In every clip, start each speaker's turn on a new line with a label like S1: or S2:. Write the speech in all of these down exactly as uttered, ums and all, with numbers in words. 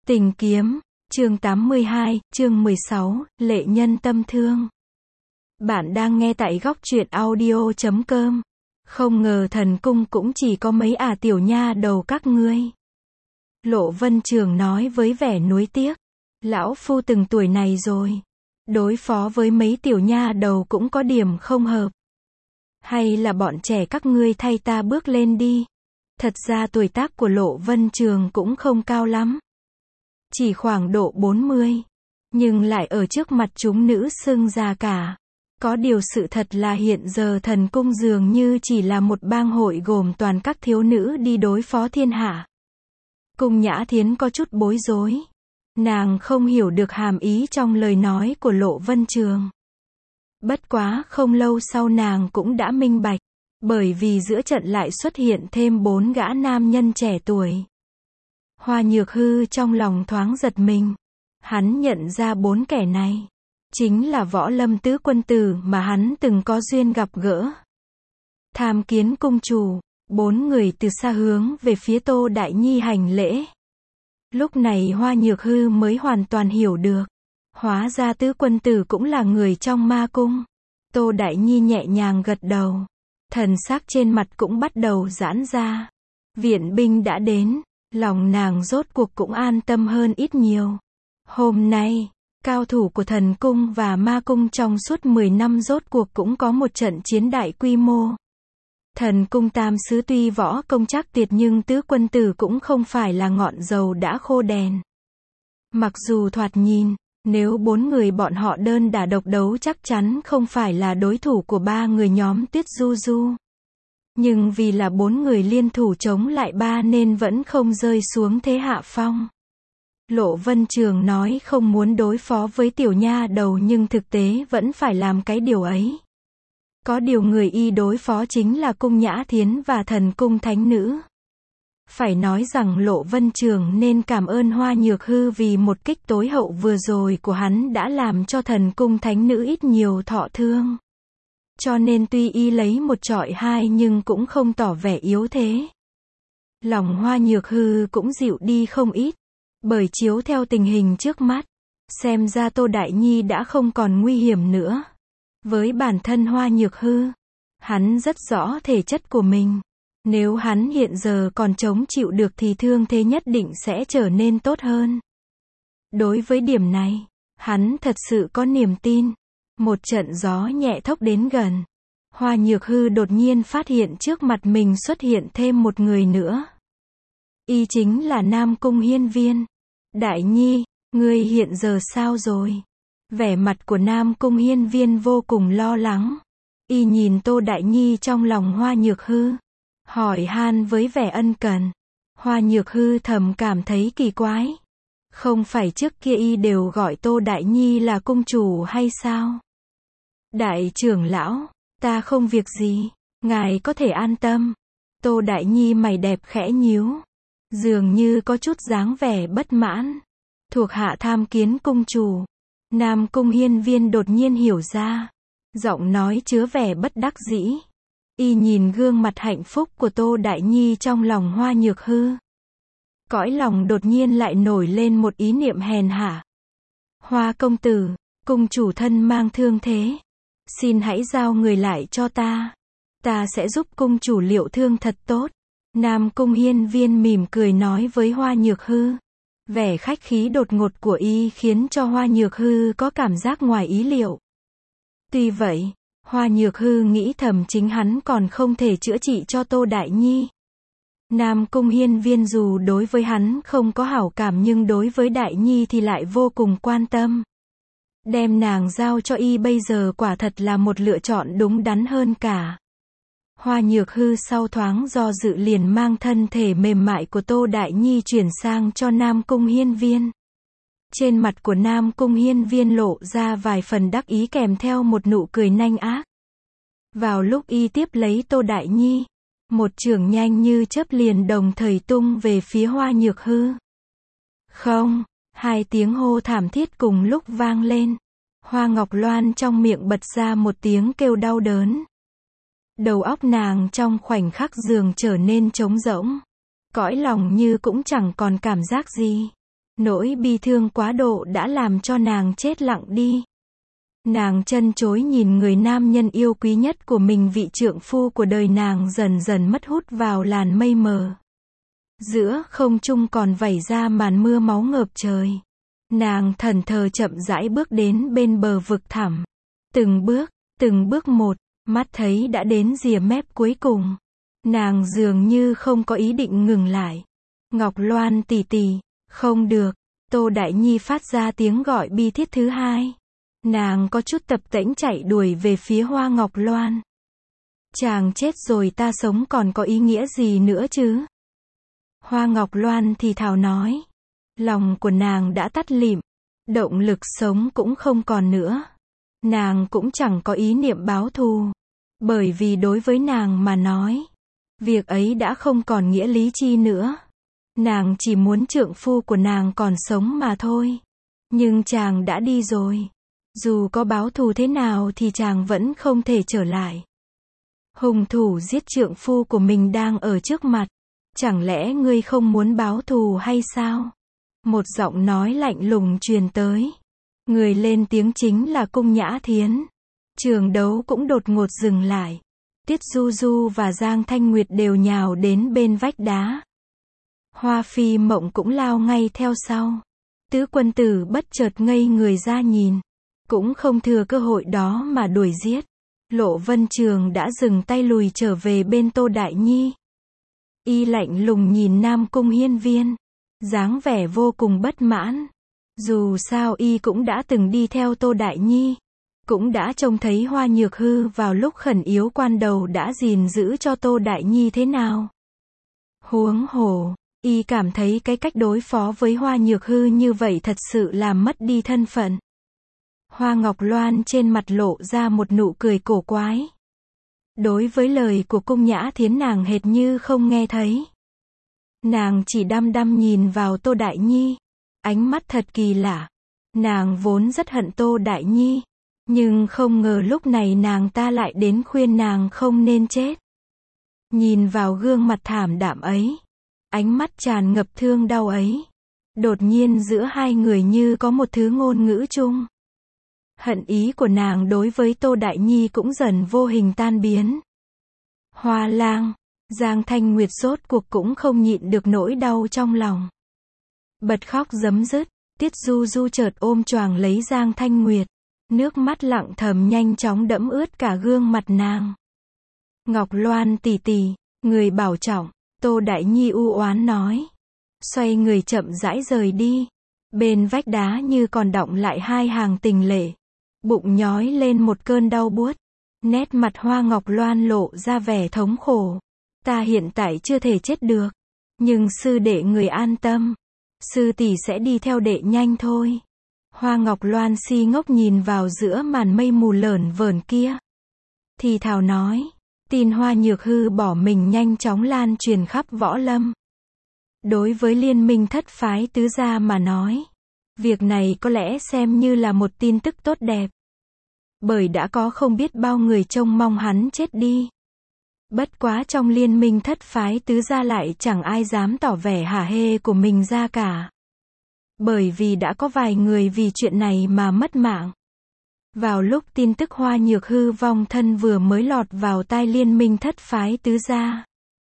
S1: Tình kiếm, chương tám mươi hai, chương mười sáu, lệ nhân tâm thương. Bạn đang nghe tại góc truyện audio chấm com. Không ngờ thần cung cũng chỉ có mấy ả tiểu nha đầu các ngươi. Lộ Vân Trường nói với vẻ nuối tiếc. Lão phu từng tuổi này rồi. Đối phó với mấy tiểu nha đầu cũng có điểm không hợp. Hay là bọn trẻ các ngươi thay ta bước lên đi. Thật ra tuổi tác của Lộ Vân Trường cũng không cao lắm. Chỉ khoảng độ bốn mươi. Nhưng lại ở trước mặt chúng nữ xưng già cả. Có điều sự thật là hiện giờ thần cung dường như chỉ là một bang hội gồm toàn các thiếu nữ đi đối phó thiên hạ. Cung Nhã Thiến có chút bối rối. Nàng không hiểu được hàm ý trong lời nói của Lộ Vân Trường. Bất quá không lâu sau nàng cũng đã minh bạch. Bởi vì giữa trận lại xuất hiện thêm bốn gã nam nhân trẻ tuổi. Hoa Nhược Hư trong lòng thoáng giật mình. Hắn nhận ra bốn kẻ này. Chính là Võ Lâm tứ quân tử mà hắn từng có duyên gặp gỡ. Tham Kiến cung chủ. Bốn người từ xa hướng về phía Tô Đại Nhi hành lễ. Lúc này Hoa Nhược Hư mới hoàn toàn hiểu được. Hóa ra tứ quân tử cũng là người trong ma cung. Tô Đại Nhi nhẹ nhàng gật đầu. Thần sắc trên mặt cũng bắt đầu giãn ra. Viện binh đã đến. Lòng nàng rốt cuộc cũng an tâm hơn ít nhiều. Hôm nay, cao thủ của thần cung và ma cung trong suốt mười năm rốt cuộc cũng có một trận chiến đại quy mô. Thần cung tam sứ tuy võ công chắc tuyệt nhưng tứ quân tử cũng không phải là ngọn dầu đã khô đèn. Mặc dù thoạt nhìn, nếu bốn người bọn họ đơn đả độc đấu chắc chắn không phải là đối thủ của ba người nhóm Tuyết Du Du. Nhưng vì là bốn người liên thủ chống lại ba nên vẫn không rơi xuống thế hạ phong. Lộ Vân Trường nói không muốn đối phó với tiểu nha đầu nhưng thực tế vẫn phải làm cái điều ấy. Có điều người y đối phó chính là Cung Nhã Thiến và thần cung thánh nữ. Phải nói rằng Lộ Vân Trường nên cảm ơn Hoa Nhược Hư vì một kích tối hậu vừa rồi của hắn đã làm cho thần cung thánh nữ ít nhiều thọ thương. Cho nên tuy y lấy một trọi hai nhưng cũng không tỏ vẻ yếu thế. Lòng Hoa Nhược Hư cũng dịu đi không ít. Bởi chiếu theo tình hình trước mắt, xem ra Tô Đại Nhi đã không còn nguy hiểm nữa. Với bản thân Hoa Nhược Hư, hắn rất rõ thể chất của mình. Nếu hắn hiện giờ còn chống chịu được thì thương thế nhất định sẽ trở nên tốt hơn. Đối với điểm này, hắn thật sự có niềm tin. Một trận gió nhẹ thốc đến gần. Hoa Nhược Hư đột nhiên phát hiện trước mặt mình xuất hiện thêm một người nữa. Y chính là Nam Cung Hiên Viên. Đại Nhi, ngươi hiện giờ sao rồi? Vẻ mặt của Nam Cung Hiên Viên vô cùng lo lắng. Y nhìn Tô Đại Nhi trong lòng Hoa Nhược Hư. Hỏi han với vẻ ân cần. Hoa Nhược Hư thầm cảm thấy kỳ quái. Không phải trước kia y đều gọi Tô Đại Nhi là cung chủ hay sao? Đại trưởng lão, ta không việc gì. Ngài có thể an tâm. Tô Đại Nhi mày đẹp khẽ nhíu. Dường như có chút dáng vẻ bất mãn. Thuộc hạ tham kiến cung chủ. Nam Cung Hiên Viên đột nhiên hiểu ra. Giọng nói chứa vẻ bất đắc dĩ. Y nhìn gương mặt hạnh phúc của Tô Đại Nhi trong lòng Hoa Nhược Hư. Cõi lòng đột nhiên lại nổi lên một ý niệm hèn hạ. Hoa công tử, cung chủ thân mang thương thế. Xin hãy giao người lại cho ta. Ta sẽ giúp cung chủ liệu thương thật tốt. Nam Cung Hiên Viên mỉm cười nói với Hoa Nhược Hư. Vẻ khách khí đột ngột của y khiến cho Hoa Nhược Hư có cảm giác ngoài ý liệu. Tuy vậy, Hoa Nhược Hư nghĩ thầm chính hắn còn không thể chữa trị cho Tô Đại Nhi. Nam Cung Hiên Viên dù đối với hắn không có hảo cảm nhưng đối với Đại Nhi thì lại vô cùng quan tâm. Đem nàng giao cho y bây giờ quả thật là một lựa chọn đúng đắn hơn cả. Hoa Nhược Hư sau thoáng do dự liền mang thân thể mềm mại của Tô Đại Nhi chuyển sang cho Nam Cung Hiên Viên. Trên mặt của Nam Cung Hiên Viên lộ ra vài phần đắc ý kèm theo một nụ cười nanh ác. Vào lúc y tiếp lấy Tô Đại Nhi, một chưởng nhanh như chớp liền đồng thời tung về phía Hoa Nhược Hư. Không, hai tiếng hô thảm thiết cùng lúc vang lên. Hoa Ngọc Loan trong miệng bật ra một tiếng kêu đau đớn. Đầu óc nàng trong khoảnh khắc dường trở nên trống rỗng. Cõi lòng như cũng chẳng còn cảm giác gì. Nỗi bi thương quá độ đã làm cho nàng chết lặng đi. Nàng chân chối nhìn người nam nhân yêu quý nhất của mình, vị trượng phu của đời nàng dần dần mất hút vào làn mây mờ. Giữa không trung còn vẩy ra màn mưa máu ngợp trời. Nàng thẫn thờ chậm rãi bước đến bên bờ vực thẳm. Từng bước, từng bước một, mắt thấy đã đến rìa mép cuối cùng. Nàng dường như không có ý định ngừng lại. Ngọc Loan tỷ tỷ, không được. Tô Đại Nhi phát ra tiếng gọi bi thiết thứ hai. Nàng có chút tập tễnh chạy đuổi về phía Hoa Ngọc Loan. Chàng chết rồi ta sống còn có ý nghĩa gì nữa chứ? Hoa Ngọc Loan thì thào nói. Lòng của nàng đã tắt lịm. Động lực sống cũng không còn nữa. Nàng cũng chẳng có ý niệm báo thù. Bởi vì đối với nàng mà nói, việc ấy đã không còn nghĩa lý chi nữa. Nàng chỉ muốn trượng phu của nàng còn sống mà thôi. Nhưng chàng đã đi rồi. Dù có báo thù thế nào thì chàng vẫn không thể trở lại. Hung thủ giết trượng phu của mình đang ở trước mặt. Chẳng lẽ ngươi không muốn báo thù hay sao? Một giọng nói lạnh lùng truyền tới. Người lên tiếng chính là Cung Nhã Thiến. Trường đấu cũng đột ngột dừng lại. Tiết Du Du và Giang Thanh Nguyệt đều nhào đến bên vách đá. Hoa Phi Mộng cũng lao ngay theo sau. Tứ quân tử bất chợt ngây người ra nhìn. Cũng không thừa cơ hội đó mà đuổi giết. Lộ Vân Trường đã dừng tay lùi trở về bên Tô Đại Nhi. Y lạnh lùng nhìn Nam Cung Hiên Viên. Dáng vẻ vô cùng bất mãn. Dù sao y cũng đã từng đi theo Tô Đại Nhi. Cũng đã trông thấy Hoa Nhược Hư vào lúc khẩn yếu quan đầu đã gìn giữ cho Tô Đại Nhi thế nào. Huống hồ, y cảm thấy cái cách đối phó với Hoa Nhược Hư như vậy thật sự làm mất đi thân phận. Hoa Ngọc Loan trên mặt lộ ra một nụ cười cổ quái. Đối với lời của Cung Nhã Thiến nàng hệt như không nghe thấy. Nàng chỉ đăm đăm nhìn vào Tô Đại Nhi. Ánh mắt thật kỳ lạ. Nàng vốn rất hận Tô Đại Nhi. Nhưng không ngờ lúc này nàng ta lại đến khuyên nàng không nên chết. Nhìn vào gương mặt thảm đạm ấy. Ánh mắt tràn ngập thương đau ấy. Đột nhiên giữa hai người như có một thứ ngôn ngữ chung. Hận ý của nàng đối với Tô Đại Nhi cũng dần vô hình tan biến. Hoa Lang, Giang Thanh Nguyệt rốt cuộc cũng không nhịn được nỗi đau trong lòng. Bật khóc rấm rứt, Tiết Du Du chợt ôm choàng lấy Giang Thanh Nguyệt. Nước mắt lặng thầm nhanh chóng đẫm ướt cả gương mặt nàng. Ngọc Loan tỷ tỷ, người bảo trọng, Tô Đại Nhi u oán nói. Xoay người chậm rãi rời đi. Bên vách đá như còn đọng lại hai hàng tình lệ. Bụng nhói lên một cơn đau buốt. Nét mặt Hoa Ngọc Loan lộ ra vẻ thống khổ. Ta hiện tại chưa thể chết được. Nhưng sư đệ người an tâm. Sư tỷ sẽ đi theo đệ nhanh thôi. Hoa Ngọc Loan si ngốc nhìn vào giữa màn mây mù lởn vởn kia. Thì thào nói. Tin Hoa Nhược Hư bỏ mình nhanh chóng lan truyền khắp võ lâm. Đối với liên minh thất phái tứ gia mà nói. Việc này có lẽ xem như là một tin tức tốt đẹp. Bởi đã có không biết bao người trông mong hắn chết đi. Bất quá trong liên minh thất phái tứ gia lại chẳng ai dám tỏ vẻ hả hê của mình ra cả. Bởi vì đã có vài người vì chuyện này mà mất mạng. Vào lúc tin tức Hoa Nhược Hư vong thân vừa mới lọt vào tai liên minh thất phái tứ gia.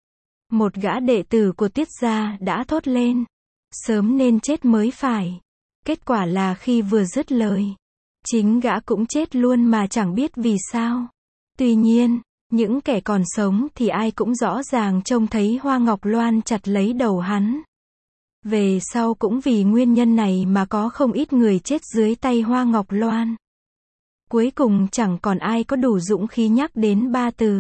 S1: Một gã đệ tử của Tiết gia đã thốt lên. Sớm nên chết mới phải. Kết quả là khi vừa dứt lời. Chính gã cũng chết luôn mà chẳng biết vì sao. Tuy nhiên, những kẻ còn sống thì ai cũng rõ ràng trông thấy Hoa Ngọc Loan chặt lấy đầu hắn. Về sau cũng vì nguyên nhân này mà có không ít người chết dưới tay Hoa Ngọc Loan. Cuối cùng chẳng còn ai có đủ dũng khí nhắc đến ba từ.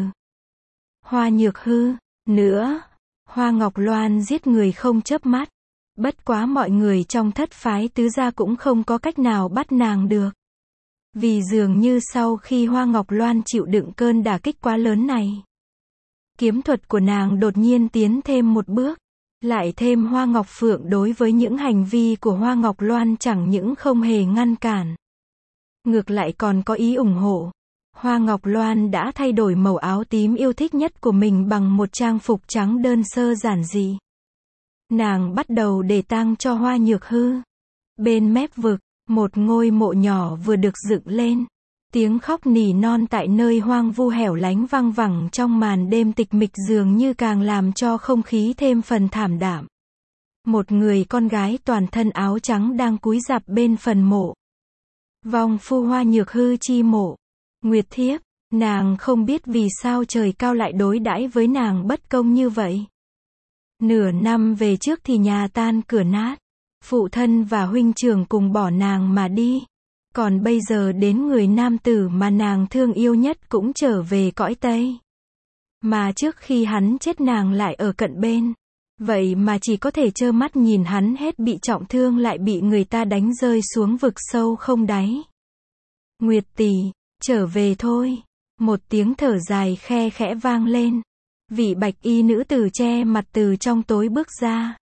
S1: Hoa Nhược Hư, nữa. Hoa Ngọc Loan giết người không chớp mắt. Bất quá mọi người trong thất phái tứ gia cũng không có cách nào bắt nàng được. Vì dường như sau khi Hoa Ngọc Loan chịu đựng cơn đả kích quá lớn này. Kiếm thuật của nàng đột nhiên tiến thêm một bước. Lại thêm Hoa Ngọc Phượng đối với những hành vi của Hoa Ngọc Loan chẳng những không hề ngăn cản. Ngược lại còn có ý ủng hộ. Hoa Ngọc Loan đã thay đổi màu áo tím yêu thích nhất của mình bằng một trang phục trắng đơn sơ giản dị. Nàng bắt đầu để tang cho Hoa Nhược Hư. Bên mép vực, một ngôi mộ nhỏ vừa được dựng lên. Tiếng khóc nỉ non tại nơi hoang vu hẻo lánh văng vẳng trong màn đêm tịch mịch dường như càng làm cho không khí thêm phần thảm đạm. Một người con gái toàn thân áo trắng đang cúi rạp bên phần mộ. Vong phu Hoa Nhược Hư chi mộ. Nguyệt thiếp, nàng không biết vì sao trời cao lại đối đãi với nàng bất công như vậy. Nửa năm về trước thì nhà tan cửa nát. Phụ thân và huynh trưởng cùng bỏ nàng mà đi. Còn bây giờ đến người nam tử mà nàng thương yêu nhất cũng trở về cõi Tây. Mà trước khi hắn chết nàng lại ở cận bên. Vậy mà chỉ có thể trơ mắt nhìn hắn hết bị trọng thương lại bị người ta đánh rơi xuống vực sâu không đáy. Nguyệt tỷ, trở về thôi. Một tiếng thở dài khe khẽ vang lên. Vị bạch y nữ tử che mặt từ trong tối bước ra.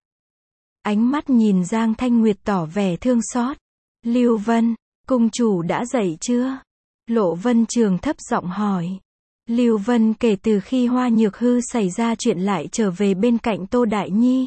S1: Ánh mắt nhìn Giang Thanh Nguyệt tỏ vẻ thương xót. Lưu Vân, cung chủ đã dậy chưa? Lộ Vân Trường thấp giọng hỏi. Lưu Vân kể từ khi Hoa Nhược Hư xảy ra chuyện lại trở về bên cạnh Tô Đại Nhi.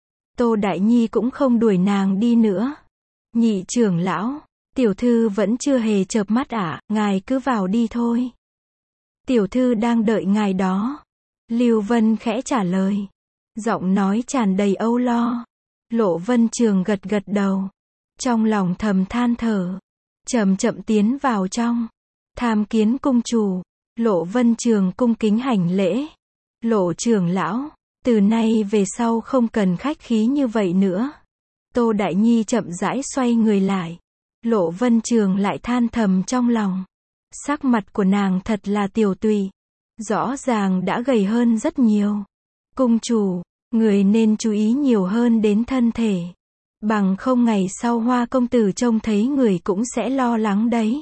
S1: Tô Đại Nhi cũng không đuổi nàng đi nữa. Nhị trưởng lão, tiểu thư vẫn chưa hề chợp mắt ạ, à, ngài cứ vào đi thôi. Tiểu thư đang đợi ngài đó. Lưu Vân khẽ trả lời. Giọng nói tràn đầy âu lo. Lộ Vân Trường gật gật đầu. Trong lòng thầm than thở. Chậm chậm tiến vào trong. Tham kiến cung chủ. Lộ Vân Trường cung kính hành lễ. Lộ trưởng lão, từ nay về sau không cần khách khí như vậy nữa. Tô Đại Nhi chậm rãi xoay người lại. Lộ Vân Trường lại than thầm trong lòng. Sắc mặt của nàng thật là tiều tụy. Rõ ràng đã gầy hơn rất nhiều. Cung chủ, người nên chú ý nhiều hơn đến thân thể. Bằng không ngày sau Hoa công tử trông thấy người cũng sẽ lo lắng đấy.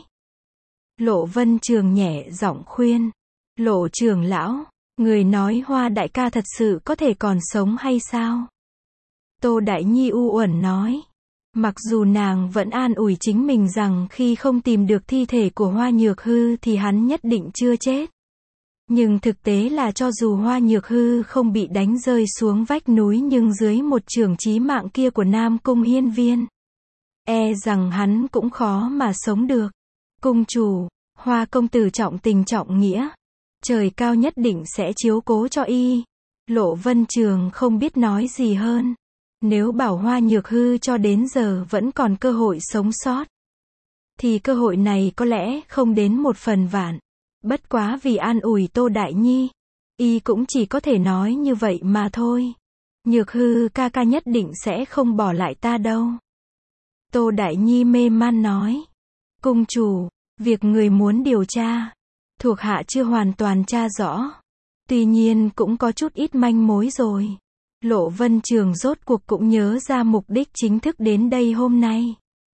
S1: Lộ Vân Trường nhẹ giọng khuyên. Lộ trưởng lão, người nói Hoa đại ca thật sự có thể còn sống hay sao? Tô Đại Nhi u uẩn nói. Mặc dù nàng vẫn an ủi chính mình rằng khi không tìm được thi thể của Hoa Nhược Hư thì hắn nhất định chưa chết. Nhưng thực tế là cho dù Hoa Nhược Hư không bị đánh rơi xuống vách núi nhưng dưới một chưởng chí mạng kia của Nam Cung Hiên Viên, e rằng hắn cũng khó mà sống được. Cung chủ, Hoa công tử trọng tình trọng nghĩa. Trời cao nhất định sẽ chiếu cố cho y. Lộ Vân Trường không biết nói gì hơn. Nếu bảo Hoa Nhược Hư cho đến giờ vẫn còn cơ hội sống sót, thì cơ hội này có lẽ không đến một phần vạn. Bất quá vì an ủi Tô Đại Nhi, y cũng chỉ có thể nói như vậy mà thôi. Nhược Hư ca ca nhất định sẽ không bỏ lại ta đâu. Tô Đại Nhi mê man nói. Cung chủ, việc người muốn điều tra, thuộc hạ chưa hoàn toàn tra rõ. Tuy nhiên cũng có chút ít manh mối rồi. Lộ Vân Trường rốt cuộc cũng nhớ ra mục đích chính thức đến đây hôm nay.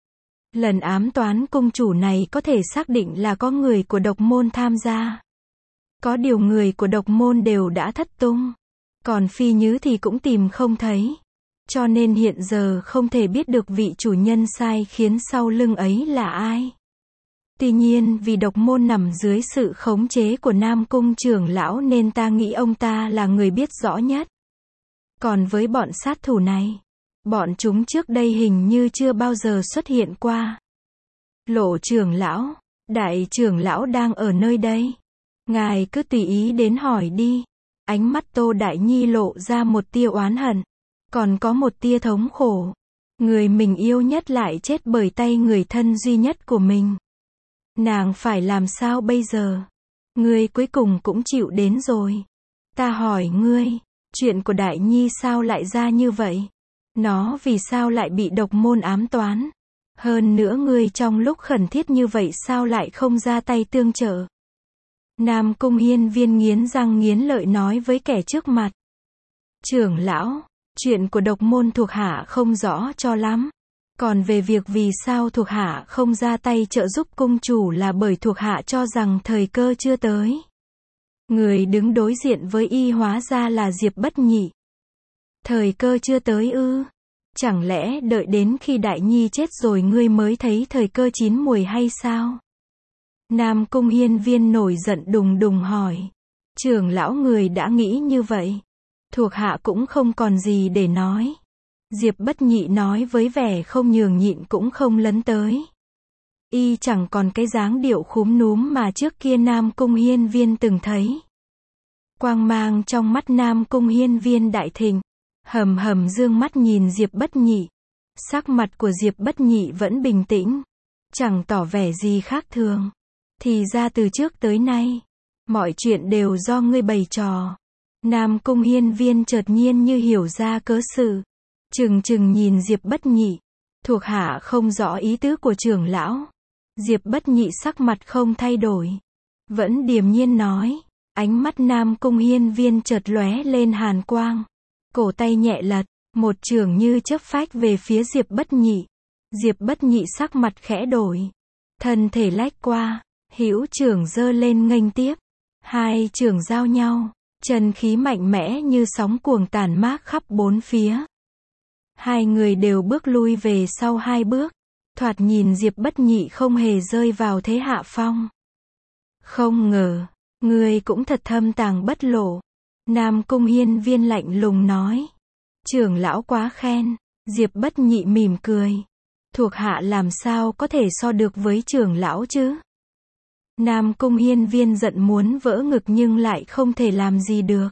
S1: Lần ám toán cung chủ này có thể xác định là có người của độc môn tham gia. Có điều người của độc môn đều đã thất tung. Còn Phi Nhứ thì cũng tìm không thấy. Cho nên hiện giờ không thể biết được vị chủ nhân sai khiến sau lưng ấy là ai. Tuy nhiên vì độc môn nằm dưới sự khống chế của Nam Cung trưởng lão nên ta nghĩ ông ta là người biết rõ nhất. Còn với bọn sát thủ này, bọn chúng trước đây hình như chưa bao giờ xuất hiện qua. Lộ trưởng lão, đại trưởng lão đang ở nơi đây. Ngài cứ tùy ý đến hỏi đi. Ánh mắt Tô Đại Nhi lộ ra một tia oán hận. Còn có một tia thống khổ. Người mình yêu nhất lại chết bởi tay người thân duy nhất của mình. Nàng phải làm sao bây giờ? Ngươi cuối cùng cũng chịu đến rồi. Ta hỏi ngươi, chuyện của Đại Nhi sao lại ra như vậy? Nó vì sao lại bị độc môn ám toán? Hơn nữa ngươi trong lúc khẩn thiết như vậy sao lại không ra tay tương trợ? Nam Cung Hiên Viên nghiến răng nghiến lợi nói với kẻ trước mặt. Trưởng lão, chuyện của độc môn thuộc hạ không rõ cho lắm. Còn về việc vì sao thuộc hạ không ra tay trợ giúp cung chủ là bởi thuộc hạ cho rằng thời cơ chưa tới. Người đứng đối diện với y hóa ra là Diệp Bất Nhị. Thời cơ chưa tới ư? Chẳng lẽ đợi đến khi Đại Nhi chết rồi ngươi mới thấy thời cơ chín mùi hay sao? Nam Cung Hiên Viên nổi giận đùng đùng hỏi. Trưởng lão người đã nghĩ như vậy. Thuộc hạ cũng không còn gì để nói. Diệp Bất Nhị nói với vẻ không nhường nhịn cũng không lấn tới. Y chẳng còn cái dáng điệu khúm núm mà trước kia Nam Cung Hiên Viên từng thấy. Quang mang trong mắt Nam Cung Hiên Viên đại thịnh, hầm hầm dương mắt nhìn Diệp Bất Nhị. Sắc mặt của Diệp Bất Nhị vẫn bình tĩnh, chẳng tỏ vẻ gì khác thường. Thì ra từ trước tới nay, mọi chuyện đều do ngươi bày trò. Nam Cung Hiên Viên chợt nhiên như hiểu ra cớ sự, trừng trừng nhìn Diệp Bất Nhị. Thuộc hạ không rõ ý tứ của trưởng lão. Diệp Bất Nhị sắc mặt không thay đổi, vẫn điềm nhiên nói. Ánh mắt Nam Cung Hiên Viên chợt lóe lên hàn quang, cổ tay nhẹ lật, một chưởng như chớp phách về phía Diệp Bất Nhị. Diệp Bất Nhị sắc mặt khẽ đổi, thân thể lách qua, hữu chưởng giơ lên nghênh tiếp. Hai chưởng giao nhau, chân khí mạnh mẽ như sóng cuồng tản mát khắp bốn phía. Hai người đều bước lui về sau hai bước, thoạt nhìn Diệp Bất Nhị không hề rơi vào thế hạ phong. Không ngờ, ngươi cũng thật thâm tàng bất lộ. Nam Cung Hiên Viên lạnh lùng nói. Trưởng lão quá khen. Diệp Bất Nhị mỉm cười. Thuộc hạ làm sao có thể so được với trưởng lão chứ? Nam Cung Hiên Viên giận muốn vỡ ngực nhưng lại không thể làm gì được.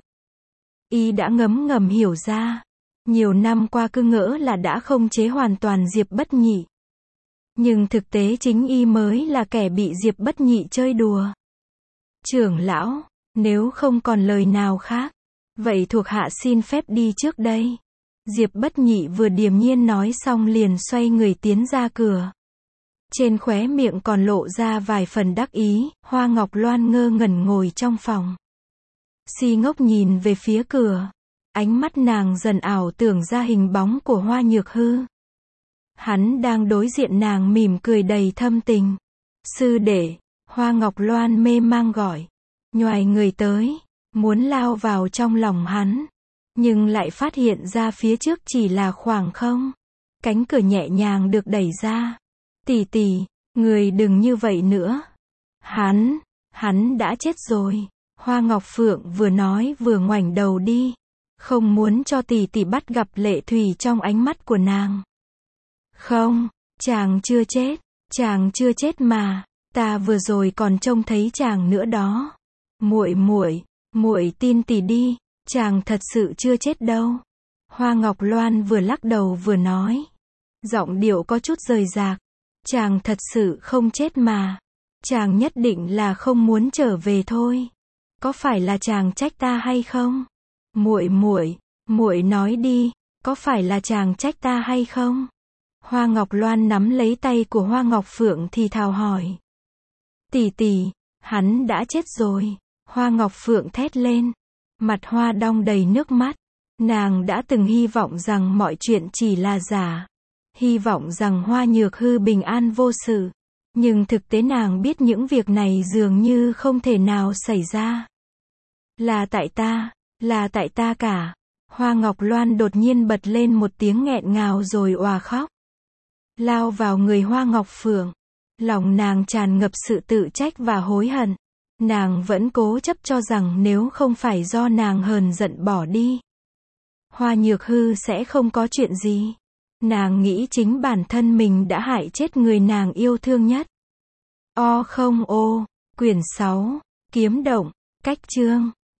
S1: Y đã ngấm ngầm hiểu ra. Nhiều năm qua cứ ngỡ là đã không chế hoàn toàn Diệp Bất Nhị. Nhưng thực tế chính Y mới là kẻ bị Diệp Bất Nhị chơi đùa. Trưởng lão, nếu không còn lời nào khác, vậy thuộc hạ xin phép đi trước đây. Diệp Bất Nhị vừa điềm nhiên nói xong liền xoay người tiến ra cửa. Trên khóe miệng còn lộ ra vài phần đắc ý. Hoa Ngọc Loan ngơ ngẩn ngồi trong phòng, si ngốc nhìn về phía cửa. Ánh mắt nàng dần ảo tưởng ra hình bóng của Hoa Nhược Hư. Hắn đang đối diện nàng mỉm cười đầy thâm tình. Sư đệ, Hoa Ngọc Loan mê mang gọi. Nhoài người tới, muốn lao vào trong lòng hắn. Nhưng lại phát hiện ra phía trước chỉ là khoảng không. Cánh cửa nhẹ nhàng được đẩy ra. Tỷ tỷ, người đừng như vậy nữa. Hắn, hắn đã chết rồi. Hoa Ngọc Phượng vừa nói vừa ngoảnh đầu đi. Không muốn cho tỷ tỷ bắt gặp lệ thủy trong ánh mắt của nàng. Không, chàng chưa chết, chàng chưa chết mà, ta vừa rồi còn trông thấy chàng nữa đó. Muội muội, muội tin tỷ đi, chàng thật sự chưa chết đâu. Hoa Ngọc Loan vừa lắc đầu vừa nói, giọng điệu có chút rời rạc. Chàng thật sự không chết mà, chàng nhất định là không muốn trở về thôi. Có phải là chàng trách ta hay không? Muội muội, muội nói đi, có phải là chàng trách ta hay không? Hoa Ngọc Loan nắm lấy tay của Hoa Ngọc Phượng thì thào hỏi. Tỷ tỷ, hắn đã chết rồi. Hoa Ngọc Phượng thét lên, mặt hoa đong đầy nước mắt. Nàng đã từng hy vọng rằng mọi chuyện chỉ là giả, hy vọng rằng Hoa Nhược Hư bình an vô sự. Nhưng thực tế nàng biết những việc này dường như không thể nào xảy ra. Là tại ta, là tại ta cả. Hoa Ngọc Loan đột nhiên bật lên một tiếng nghẹn ngào rồi òa khóc. Lao vào người Hoa Ngọc Phượng. Lòng nàng tràn ngập sự tự trách và hối hận. Nàng vẫn cố chấp cho rằng nếu không phải do nàng hờn giận bỏ đi, Hoa Nhược Hư sẽ không có chuyện gì. Nàng nghĩ chính bản thân mình đã hại chết người nàng yêu thương nhất. O không ô, quyển sáu, kiếm động, cách chương.